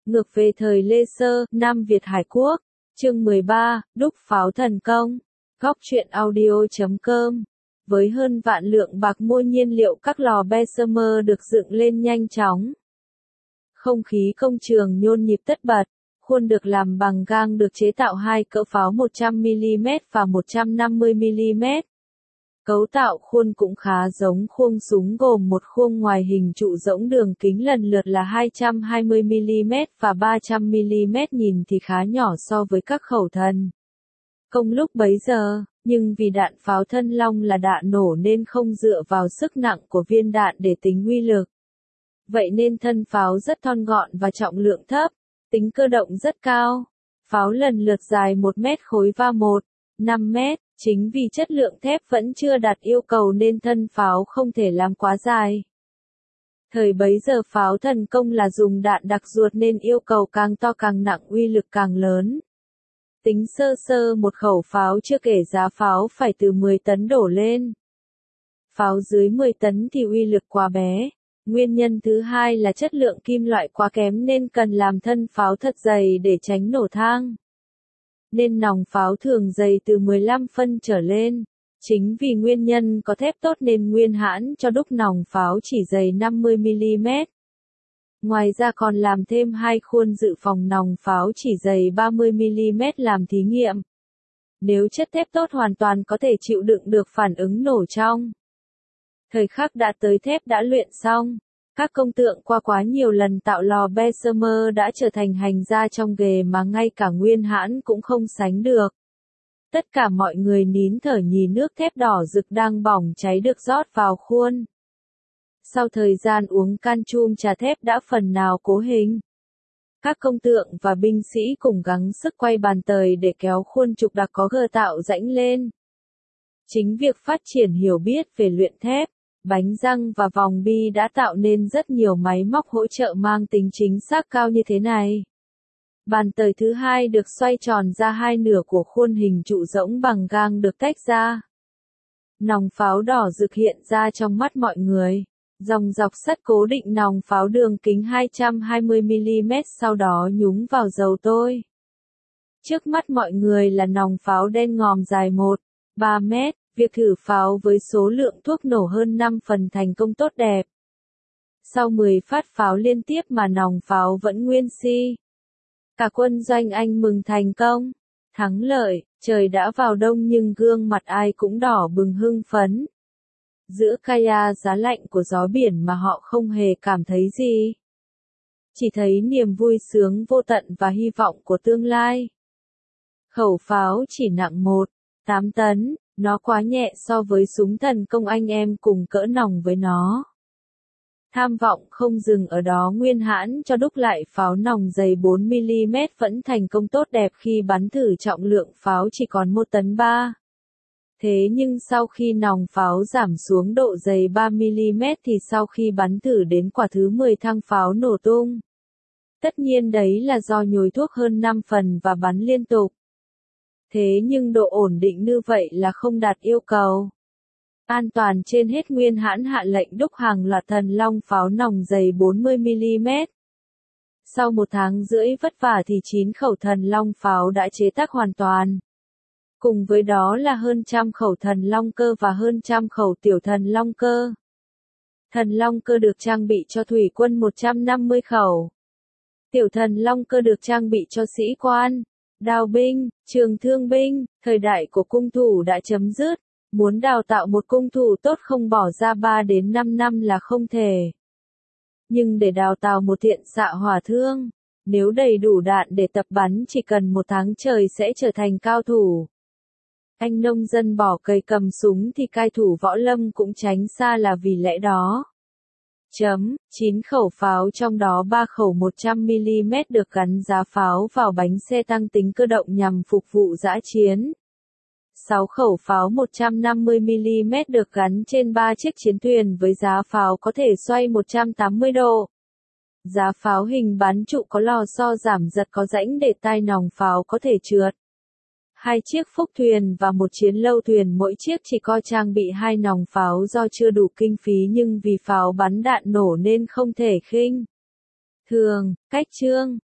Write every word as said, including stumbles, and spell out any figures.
Ngược về thời Lê Sơ, Nam Việt Hải Quốc. Chương mười ba, đúc pháo thần công. Góc truyện audio chấm com. Với hơn vạn lượng bạc mua nhiên liệu, các lò Bessemer được dựng lên nhanh chóng. Không khí công trường nhôn nhịp tất bật. Khuôn được làm bằng gang được chế tạo hai cỡ pháo một trăm mi-li-mét và một trăm năm mươi mi-li-mét. Cấu tạo khuôn cũng khá giống khuôn súng, gồm một khuôn ngoài hình trụ rỗng, đường kính lần lượt là hai trăm hai mươi mi-li-mét và ba trăm mi-li-mét, nhìn thì khá nhỏ so với các khẩu thần công lúc bấy giờ, nhưng vì đạn pháo thân long là đạn nổ nên không dựa vào sức nặng của viên đạn để tính uy lực. Vậy nên thân pháo rất thon gọn và trọng lượng thấp, tính cơ động rất cao. Pháo lần lượt dài một mét khối và một phẩy năm mét. Chính vì chất lượng thép vẫn chưa đạt yêu cầu nên thân pháo không thể làm quá dài. Thời bấy giờ pháo thần công là dùng đạn đặc ruột nên yêu cầu càng to càng nặng, uy lực càng lớn. Tính sơ sơ một khẩu pháo chưa kể giá pháo phải từ mười tấn đổ lên. Pháo dưới mười tấn thì uy lực quá bé. Nguyên nhân thứ hai là chất lượng kim loại quá kém nên cần làm thân pháo thật dày để tránh nổ thang. Nên nòng pháo thường dày từ mười lăm phân trở lên. Chính vì nguyên nhân có thép tốt nên Nguyên Hãn cho đúc nòng pháo chỉ dày năm mươi mi-li-mét. Ngoài ra còn làm thêm hai khuôn dự phòng nòng pháo chỉ dày ba mươi mi-li-mét làm thí nghiệm. Nếu chất thép tốt hoàn toàn có thể chịu đựng được phản ứng nổ trong. Thời khắc đã tới, thép đã luyện xong. Các công tượng qua quá nhiều lần tạo lò Bessemer đã trở thành hành gia trong nghề mà ngay cả Nguyên Hãn cũng không sánh được. Tất cả mọi người nín thở nhìn nước thép đỏ rực đang bỏng cháy được rót vào khuôn. Sau thời gian uống can chum trà, thép đã phần nào cố hình. Các công tượng và binh sĩ cùng gắng sức quay bàn tời để kéo khuôn trục đặc có gờ tạo rãnh lên. Chính việc phát triển hiểu biết về luyện thép, bánh răng và vòng bi đã tạo nên rất nhiều máy móc hỗ trợ mang tính chính xác cao như thế này. Bàn tời thứ hai được xoay tròn ra hai nửa của khuôn hình trụ rỗng bằng gang được tách ra. Nòng pháo đỏ rực hiện ra trong mắt mọi người. Dòng dọc sắt cố định nòng pháo đường kính hai trăm hai mươi mi-li-mét sau đó nhúng vào dầu tôi. Trước mắt mọi người là nòng pháo đen ngòm dài một phẩy ba mét. Việc thử pháo với số lượng thuốc nổ hơn năm phần thành công tốt đẹp. Sau mười phát pháo liên tiếp mà nòng pháo vẫn nguyên si. Cả quân doanh Anh mừng thành công, thắng lợi. Trời đã vào đông nhưng gương mặt ai cũng đỏ bừng hưng phấn. Giữa kaya giá lạnh của gió biển mà họ không hề cảm thấy gì. Chỉ thấy niềm vui sướng vô tận và hy vọng của tương lai. Khẩu pháo chỉ nặng một phẩy tám tấn. Nó quá nhẹ so với súng thần công anh em cùng cỡ nòng với nó. Tham vọng không dừng ở đó, Nguyên Hãn cho đúc lại pháo nòng dày bốn mi-li-mét vẫn thành công tốt đẹp khi bắn thử trọng lượng pháo chỉ còn một tấn ba. Thế nhưng sau khi nòng pháo giảm xuống độ dày ba mi-li-mét thì sau khi bắn thử đến quả thứ mười thang pháo nổ tung. Tất nhiên đấy là do nhồi thuốc hơn năm phần và bắn liên tục. Thế nhưng độ ổn định như vậy là không đạt yêu cầu. An toàn trên hết, Nguyên Hãn hạ lệnh đúc hàng loạt thần long pháo nòng dày bốn mươi mi-li-mét. Sau một tháng rưỡi vất vả thì chín khẩu thần long pháo đã chế tác hoàn toàn. Cùng với đó là hơn trăm khẩu thần long cơ và hơn trăm khẩu tiểu thần long cơ. Thần long cơ được trang bị cho thủy quân một trăm năm mươi khẩu. Tiểu thần long cơ được trang bị cho sĩ quan, đao binh, trường thương binh. Thời đại của cung thủ đã chấm dứt. Muốn đào tạo một cung thủ tốt không bỏ ra ba đến năm năm là không thể. Nhưng để đào tạo một thiện xạ hỏa thương, nếu đầy đủ đạn để tập bắn chỉ cần một tháng trời sẽ trở thành cao thủ. Anh nông dân bỏ cây cầm súng thì cai thủ võ lâm cũng tránh xa là vì lẽ đó. Chấm, chín khẩu pháo trong đó ba khẩu một trăm mi-li-mét được gắn giá pháo vào bánh xe tăng tính cơ động nhằm phục vụ dã chiến. sáu khẩu pháo một trăm năm mươi mi-li-mét được gắn trên ba chiếc chiến thuyền với giá pháo có thể xoay một trăm tám mươi độ. Giá pháo hình bắn trụ có lò xo giảm giật có rãnh để tai nòng pháo có thể trượt. Hai chiếc phúc thuyền và một chiến lâu thuyền, mỗi chiếc chỉ có trang bị hai nòng pháo do chưa đủ kinh phí nhưng vì pháo bắn đạn nổ nên không thể khinh thường. Cách chương